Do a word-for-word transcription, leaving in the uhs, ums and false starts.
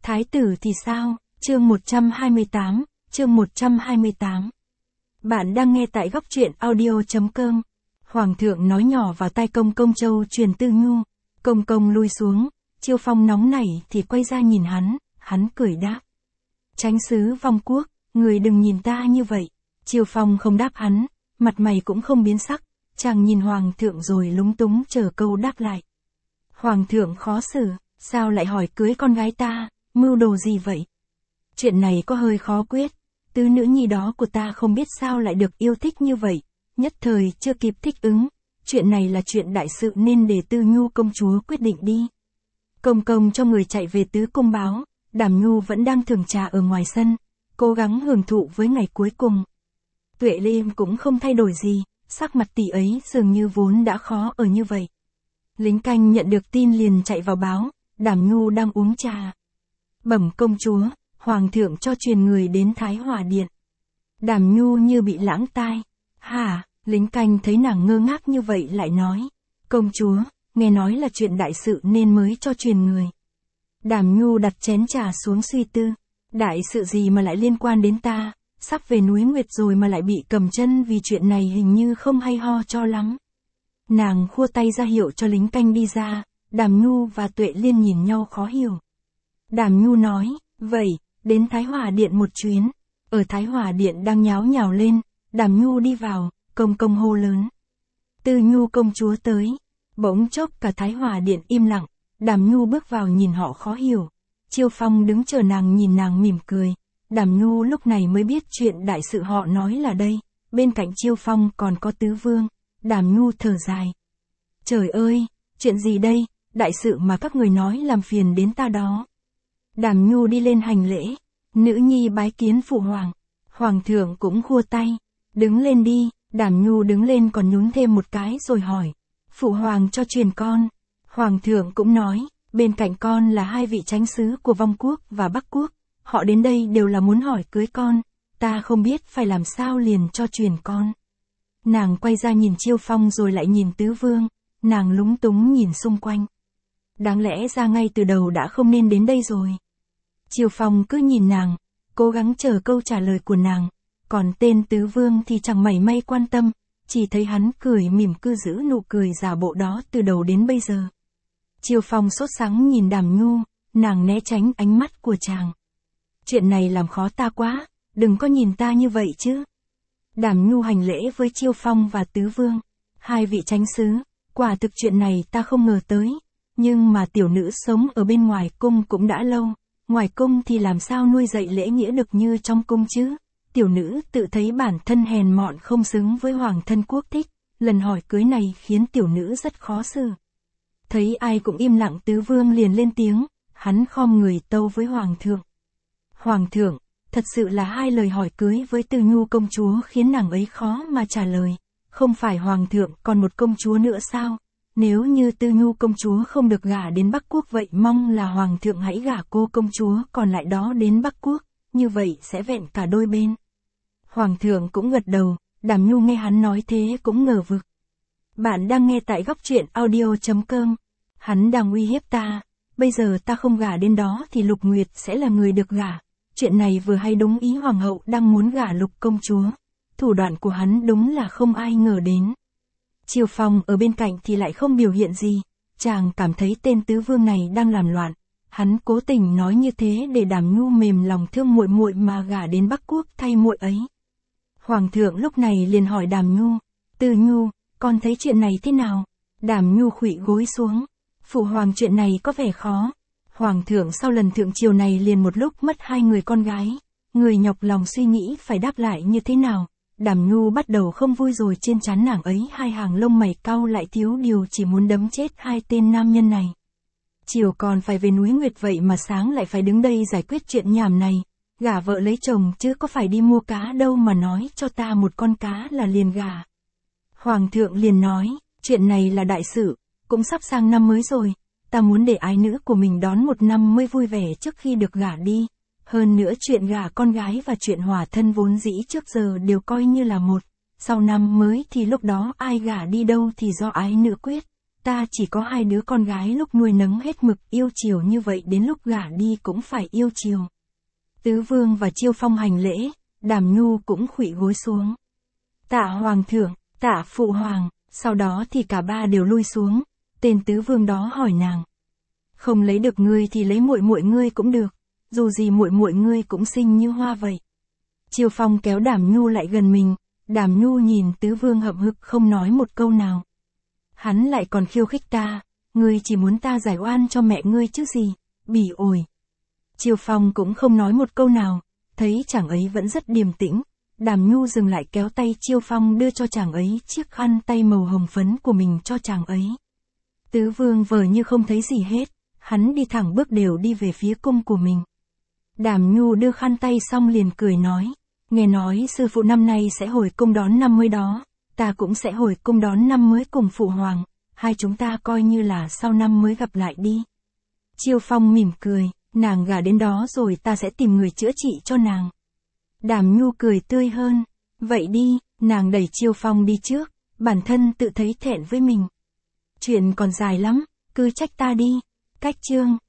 Thái tử thì sao? Chương một trăm hai mươi tám, chương một trăm hai mươi tám. Bạn đang nghe tại góc truyện audio.com. Hoàng thượng nói nhỏ vào tai Công Công Châu truyền Tư Nhu. Công Công lui xuống, Chiêu Phong nóng nảy thì quay ra nhìn hắn, hắn cười đáp. Chánh sứ Vong Quốc, người đừng nhìn ta như vậy. Chiêu Phong không đáp hắn, mặt mày cũng không biến sắc, chàng nhìn Hoàng thượng rồi lúng túng chờ câu đáp lại. Hoàng thượng khó xử, sao lại hỏi cưới con gái ta, mưu đồ gì vậy? Chuyện này có hơi khó quyết, tứ nữ nhi đó của ta không biết sao lại được yêu thích như vậy, nhất thời chưa kịp thích ứng, chuyện này là chuyện đại sự nên để Tư Nhu công chúa quyết định đi. Công Công cho người chạy về tứ cung báo, Đàm Nhu vẫn đang thưởng trà ở ngoài sân, cố gắng hưởng thụ với ngày cuối cùng. Tuệ Liêm cũng không thay đổi gì, sắc mặt tỷ ấy dường như vốn đã khó ở như vậy. Lính canh nhận được tin liền chạy vào báo, Đàm Nhu đang uống trà. Bẩm công chúa, Hoàng thượng cho truyền người đến Thái Hòa Điện. Đàm Nhu như bị lãng tai. Hả, lính canh thấy nàng ngơ ngác như vậy lại nói. Công chúa, nghe nói là chuyện đại sự nên mới cho truyền người. Đàm Nhu đặt chén trà xuống suy tư. Đại sự gì mà lại liên quan đến ta, sắp về núi Nguyệt rồi mà lại bị cầm chân vì chuyện này hình như không hay ho cho lắm. Nàng khua tay ra hiệu cho lính canh đi ra, Đàm Nhu và Tuệ Liên nhìn nhau khó hiểu. Đàm Nhu nói, vậy, đến Thái Hòa Điện một chuyến. Ở Thái Hòa Điện đang nháo nhào lên, Đàm Nhu đi vào, Công Công hô lớn. Tư Nhu công chúa tới. Bỗng chốc cả Thái Hòa Điện im lặng, Đàm Nhu bước vào nhìn họ khó hiểu. Chiêu Phong đứng chờ nàng nhìn nàng mỉm cười. Đàm Nhu lúc này mới biết chuyện đại sự họ nói là đây, bên cạnh Chiêu Phong còn có Tứ Vương. Đàm Nhu thở dài. Trời ơi, chuyện gì đây, đại sự mà các người nói làm phiền đến ta đó. Đàm Nhu đi lên hành lễ, nữ nhi bái kiến phụ hoàng. Hoàng thượng cũng khua tay, đứng lên đi. Đàm Nhu đứng lên còn nhún thêm một cái rồi hỏi, phụ hoàng cho truyền con. Hoàng thượng cũng nói, bên cạnh con là hai vị chánh sứ của Vong Quốc và Bắc Quốc, họ đến đây đều là muốn hỏi cưới con, ta không biết phải làm sao liền cho truyền con. Nàng quay ra nhìn Chiêu Phong rồi lại nhìn Tứ Vương, nàng lúng túng nhìn xung quanh. Đáng lẽ ra ngay từ đầu đã không nên đến đây rồi. Chiêu Phong cứ nhìn nàng, cố gắng chờ câu trả lời của nàng, còn tên Tứ Vương thì chẳng mảy may quan tâm, chỉ thấy hắn cười mỉm cứ giữ nụ cười giả bộ đó từ đầu đến bây giờ. Chiêu Phong sốt sắng nhìn Đàm Nhu, nàng né tránh ánh mắt của chàng. Chuyện này làm khó ta quá, đừng có nhìn ta như vậy chứ. Đàm Nhu hành lễ với Chiêu Phong và Tứ Vương. Hai vị chánh sứ, quả thực chuyện này ta không ngờ tới. Nhưng mà tiểu nữ sống ở bên ngoài cung cũng đã lâu. Ngoài cung thì làm sao nuôi dạy lễ nghĩa được như trong cung chứ. Tiểu nữ tự thấy bản thân hèn mọn không xứng với hoàng thân quốc thích. Lần hỏi cưới này khiến tiểu nữ rất khó xử. Thấy ai cũng im lặng, Tứ Vương liền lên tiếng. Hắn khom người tâu với hoàng thượng. Hoàng thượng, thật sự là hai lời hỏi cưới với Tư Nhu công chúa khiến nàng ấy khó mà trả lời. Không phải hoàng thượng còn một công chúa nữa sao? Nếu như Tư Nhu công chúa không được gả đến Bắc Quốc vậy mong là hoàng thượng hãy gả cô công chúa còn lại đó đến Bắc Quốc, như vậy sẽ vẹn cả đôi bên. Hoàng thượng cũng gật đầu, Đàm Nhu nghe hắn nói thế cũng ngờ vực. Bạn đang nghe tại góc truyện audio.com. Hắn đang uy hiếp ta, bây giờ ta không gả đến đó thì Lục Nguyệt sẽ là người được gả. Chuyện này vừa hay đúng ý hoàng hậu đang muốn gả Lục công chúa. Thủ đoạn của hắn đúng là không ai ngờ đến. Chiêu Phong ở bên cạnh thì lại không biểu hiện gì, chàng cảm thấy tên Tứ Vương này đang làm loạn. Hắn cố tình nói như thế để Đàm Nhu mềm lòng thương muội muội mà gả đến Bắc Quốc thay muội ấy. Hoàng thượng lúc này liền hỏi Đàm Nhu, Tư Nhu, con thấy chuyện này thế nào? Đàm Nhu khuỵu gối xuống, phụ hoàng chuyện này có vẻ khó. Hoàng thượng sau lần thượng triều này liền một lúc mất hai người con gái, người nhọc lòng suy nghĩ phải đáp lại như thế nào. Đàm Nhu bắt đầu không vui rồi, trên trán nàng ấy hai hàng lông mày cau lại thiếu điều chỉ muốn đấm chết hai tên nam nhân này. Chiều còn phải về núi Nguyệt vậy mà sáng lại phải đứng đây giải quyết chuyện nhảm này, gả vợ lấy chồng chứ có phải đi mua cá đâu mà nói cho ta một con cá là liền gả. Hoàng thượng liền nói, chuyện này là đại sự, cũng sắp sang năm mới rồi, ta muốn để ái nữ của mình đón một năm mới vui vẻ trước khi được gả đi. Hơn nữa chuyện gả con gái và chuyện hòa thân vốn dĩ trước giờ đều coi như là một. Sau năm mới thì lúc đó ai gả đi đâu thì do ái nữ quyết. ta chỉ có hai đứa con gái lúc nuôi nấng hết mực yêu chiều như vậy đến lúc gả đi cũng phải yêu chiều. Tứ Vương và Chiêu Phong hành lễ, Đàm Nhu cũng khuỵu gối xuống. Tạ Hoàng thượng, tạ Phụ Hoàng, sau đó thì cả ba đều lui xuống, tên Tứ Vương đó hỏi nàng. Không lấy được ngươi thì lấy muội muội ngươi cũng được, dù gì muội muội ngươi cũng xinh như hoa vậy. Chiêu Phong kéo Đàm Nhu lại gần mình, Đàm Nhu nhìn Tứ Vương hậm hực không nói một câu nào. Hắn lại còn khiêu khích ta, ngươi chỉ muốn ta giải oan cho mẹ ngươi chứ gì, bỉ ổi. Chiêu Phong cũng không nói một câu nào, thấy chàng ấy vẫn rất điềm tĩnh, Đàm Nhu dừng lại kéo tay Chiêu Phong đưa cho chàng ấy chiếc khăn tay màu hồng phấn của mình cho chàng ấy. Tứ Vương vờ như không thấy gì hết, hắn đi thẳng bước đều đi về phía cung của mình. Đàm Nhu đưa khăn tay xong liền cười nói, nghe nói sư phụ năm nay sẽ hồi cung đón năm mới đó, ta cũng sẽ hồi cung đón năm mới cùng Phụ Hoàng, hai chúng ta coi như là sau năm mới gặp lại đi. Chiêu Phong mỉm cười, nàng gả đến đó rồi ta sẽ tìm người chữa trị cho nàng. Đàm Nhu cười tươi hơn, vậy đi, nàng đẩy Chiêu Phong đi trước, bản thân tự thấy thẹn với mình. Chuyện còn dài lắm, cứ trách ta đi. Cách chương